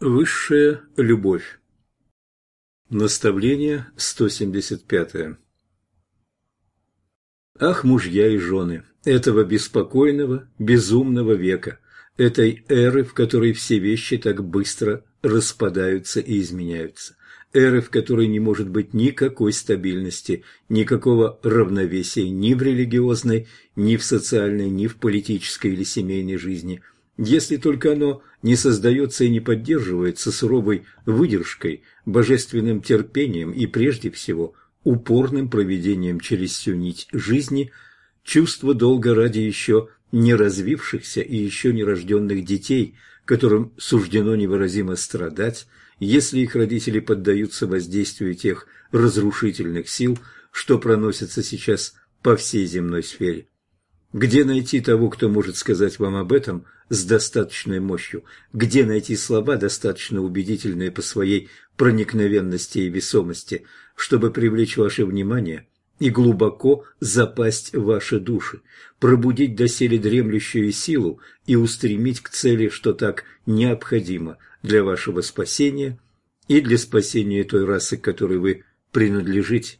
Высшая любовь. Наставление 175. Ах, мужья и жены этого беспокойного, безумного века, этой эры, в которой все вещи так быстро распадаются и изменяются, эры, в которой не может быть никакой стабильности, никакого равновесия ни в религиозной, ни в социальной, ни в политической или семейной жизни – если только оно не создается и не поддерживается суровой выдержкой, божественным терпением и, прежде всего, упорным проведением через всю нить жизни, чувство долга ради еще не развившихся и еще не рожденных детей, которым суждено невыразимо страдать, если их родители поддаются воздействию тех разрушительных сил, что проносятся сейчас по всей земной сфере. Где найти того, кто может сказать вам об этом с достаточной мощью? Где найти слова, достаточно убедительные по своей проникновенности и весомости, чтобы привлечь ваше внимание и глубоко запасть в ваши души, пробудить доселе дремлющую силу и устремить к цели, что так необходимо для вашего спасения и для спасения той расы, к которой вы принадлежите?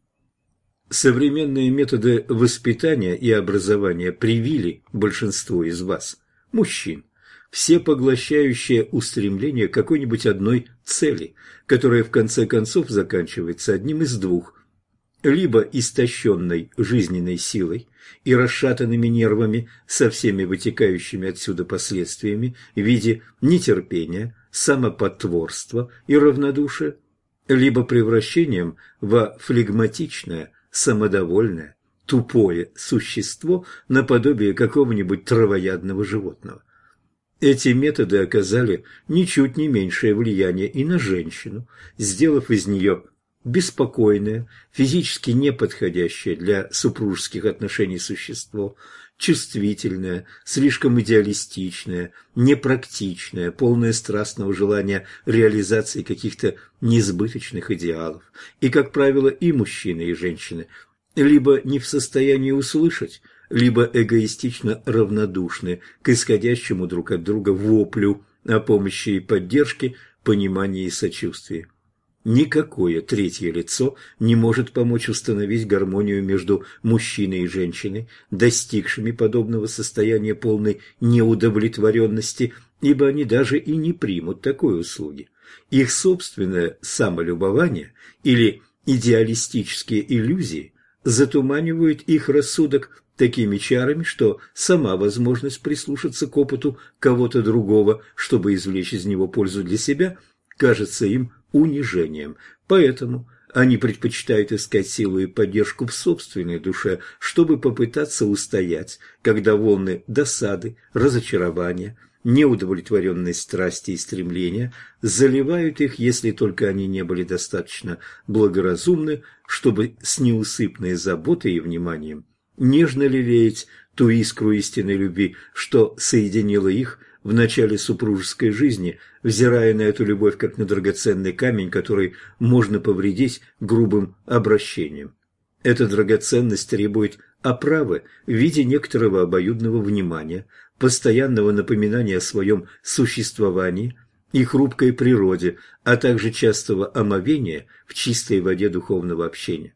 Современные методы воспитания и образования привили большинству из вас, мужчин, всепоглощающее устремление к какой-нибудь одной цели, которая в конце концов заканчивается одним из двух – либо истощенной жизненной силой и расшатанными нервами со всеми вытекающими отсюда последствиями в виде нетерпения, самопотворства и равнодушия, либо превращением во флегматичное, самодовольное, тупое существо наподобие какого-нибудь травоядного животного. Эти методы оказали ничуть не меньшее влияние и на женщину, сделав из нее беспокойное, физически неподходящее для супружеских отношений существо, чувствительное, слишком идеалистичное, непрактичное, полное страстного желания реализации каких-то несбыточных идеалов. И, как правило, и мужчины, и женщины либо не в состоянии услышать, либо эгоистично равнодушны к исходящему друг от друга воплю о помощи и поддержке, понимании и сочувствии. Никакое третье лицо не может помочь установить гармонию между мужчиной и женщиной, достигшими подобного состояния полной неудовлетворенности, ибо они даже и не примут такой услуги. Их собственное самолюбование или идеалистические иллюзии затуманивают их рассудок такими чарами, что сама возможность прислушаться к опыту кого-то другого, чтобы извлечь из него пользу для себя, кажется им унижением. Поэтому они предпочитают искать силу и поддержку в собственной душе, чтобы попытаться устоять, когда волны досады, разочарования, неудовлетворенной страсти и стремления заливают их, если только они не были достаточно благоразумны, чтобы с неусыпной заботой и вниманием нежно лелеять ту искру истинной любви, что соединила их в начале супружеской жизни, взирая на эту любовь как на драгоценный камень, который можно повредить грубым обращением. Эта драгоценность требует оправы в виде некоторого обоюдного внимания, постоянного напоминания о своем существовании и хрупкой природе, а также частого омовения в чистой воде духовного общения.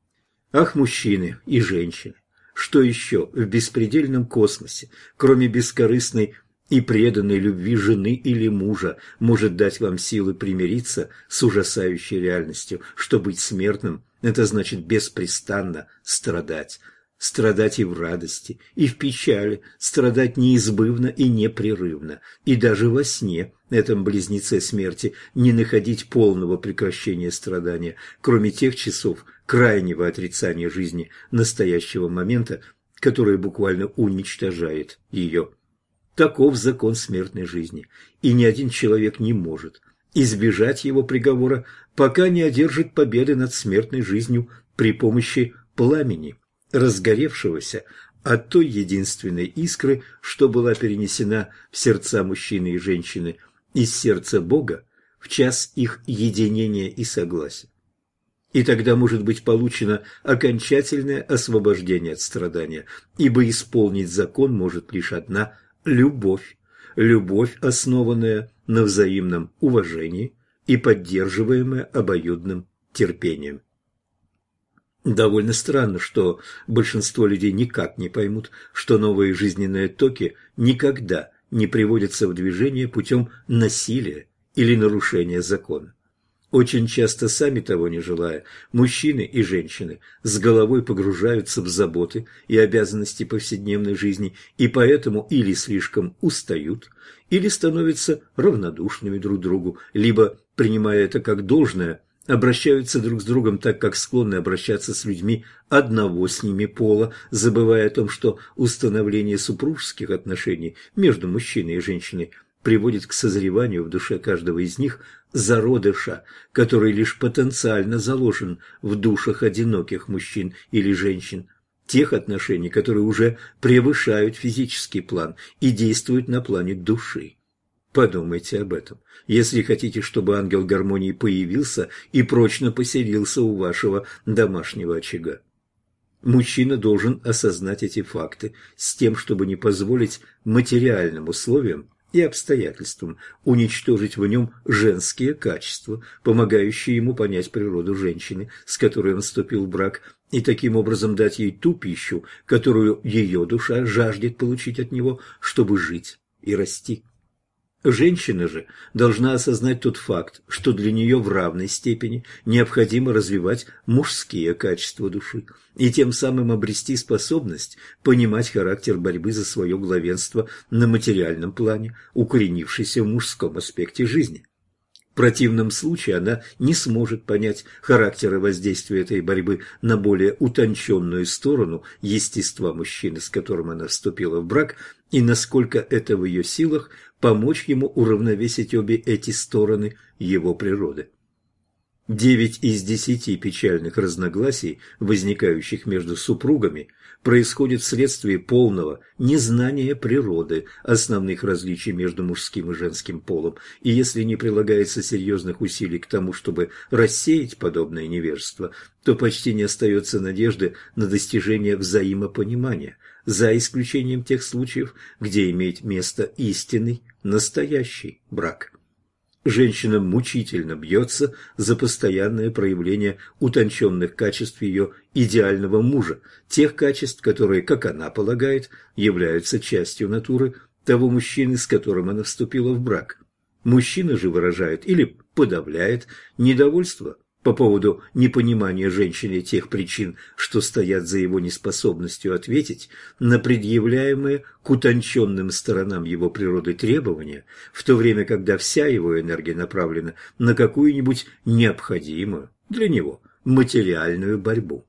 Ах, мужчины и женщины! Что еще в беспредельном космосе, кроме бескорыстной и преданной любви жены или мужа, может дать вам силы примириться с ужасающей реальностью, что быть смертным – это значит беспрестанно страдать. Страдать и в радости, и в печали, страдать неизбывно и непрерывно, и даже во сне, этом близнеце смерти, не находить полного прекращения страдания, кроме тех часов крайнего отрицания жизни настоящего момента, который буквально уничтожает ее. Таков закон смертной жизни, и ни один человек не может избежать его приговора, пока не одержит победы над смертной жизнью при помощи пламени, разгоревшегося от той единственной искры, что была перенесена в сердца мужчины и женщины из сердца Бога в час их единения и согласия. И тогда может быть получено окончательное освобождение от страдания, ибо исполнить закон может лишь одна любовь, любовь, основанная на взаимном уважении и поддерживаемое обоюдным терпением. Довольно странно, что большинство людей никак не поймут, что новые жизненные токи никогда не приводятся в движение путем насилия или нарушения закона. Очень часто, сами того не желая, мужчины и женщины с головой погружаются в заботы и обязанности повседневной жизни и поэтому или слишком устают, или становятся равнодушными друг к другу, либо, принимая это как должное, обращаются друг с другом так, как склонны обращаться с людьми одного с ними пола, забывая о том, что установление супружеских отношений между мужчиной и женщиной приводит к созреванию в душе каждого из них зародыша, который лишь потенциально заложен в душах одиноких мужчин или женщин, тех отношений, которые уже превышают физический план и действуют на плане души. Подумайте об этом, если хотите, чтобы ангел гармонии появился и прочно поселился у вашего домашнего очага. Мужчина должен осознать эти факты с тем, чтобы не позволить материальным условиям и обстоятельствам уничтожить в нем женские качества, помогающие ему понять природу женщины, с которой он вступил в брак, и таким образом дать ей ту пищу, которую ее душа жаждет получить от него, чтобы жить и расти. Женщина же должна осознать тот факт, что для нее в равной степени необходимо развивать мужские качества души и тем самым обрести способность понимать характер борьбы за свое главенство на материальном плане, укоренившейся в мужском аспекте жизни. В противном случае она не сможет понять характера воздействия этой борьбы на более утонченную сторону естества мужчины, с которым она вступила в брак, и насколько это в ее силах помочь ему уравновесить обе эти стороны его природы. 9 из 10 печальных разногласий, возникающих между супругами, происходит вследствие полного незнания природы основных различий между мужским и женским полом, и если не прилагается серьезных усилий к тому, чтобы рассеять подобное невежество, то почти не остается надежды на достижение взаимопонимания, за исключением тех случаев, где имеет место истинный, настоящий брак. Женщина мучительно бьется за постоянное проявление утонченных качеств ее идеального мужа, тех качеств, которые, как она полагает, являются частью натуры того мужчины, с которым она вступила в брак. Мужчина же выражает или подавляет недовольство по поводу непонимания женщиной тех причин, что стоят за его неспособностью ответить на предъявляемые к утонченным сторонам его природы требования, в то время, когда вся его энергия направлена на какую-нибудь необходимую для него материальную борьбу.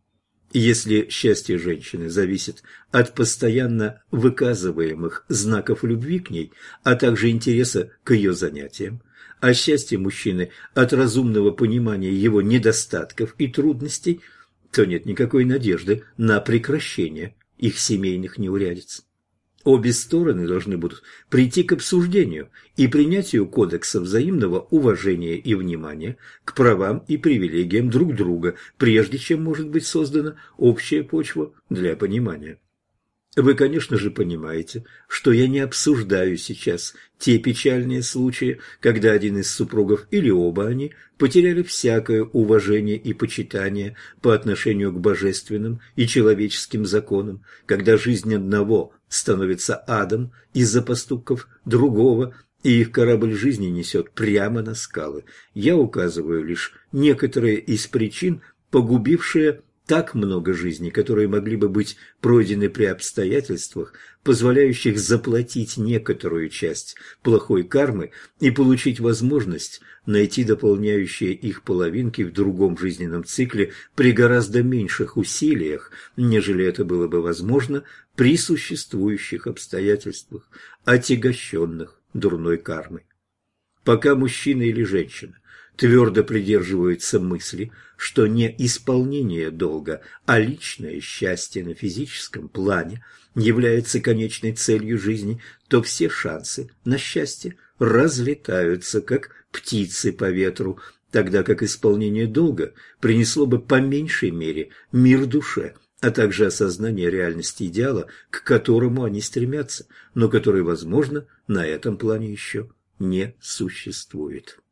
Если счастье женщины зависит от постоянно выказываемых знаков любви к ней, а также интереса к ее занятиям, а счастье мужчины от разумного понимания его недостатков и трудностей, то нет никакой надежды на прекращение их семейных неурядиц. Обе стороны должны будут прийти к обсуждению и принятию кодекса взаимного уважения и внимания к правам и привилегиям друг друга, прежде чем может быть создана общая почва для понимания. Вы, конечно же, понимаете, что я не обсуждаю сейчас те печальные случаи, когда один из супругов или оба они потеряли всякое уважение и почитание по отношению к божественным и человеческим законам, когда жизнь одного становится адом из-за поступков другого, и их корабль жизни несет прямо на скалы. Я указываю лишь некоторые из причин, погубившие так много жизней, которые могли бы быть пройдены при обстоятельствах, позволяющих заплатить некоторую часть плохой кармы и получить возможность найти дополняющие их половинки в другом жизненном цикле при гораздо меньших усилиях, нежели это было бы возможно при существующих обстоятельствах, отягощенных дурной кармой. Пока мужчина или женщина твердо придерживаются мысли, что не исполнение долга, а личное счастье на физическом плане является конечной целью жизни, то все шансы на счастье разлетаются, как птицы по ветру, тогда как исполнение долга принесло бы по меньшей мере мир душе, а также осознание реальности идеала, к которому они стремятся, но который, возможно, на этом плане еще не существует.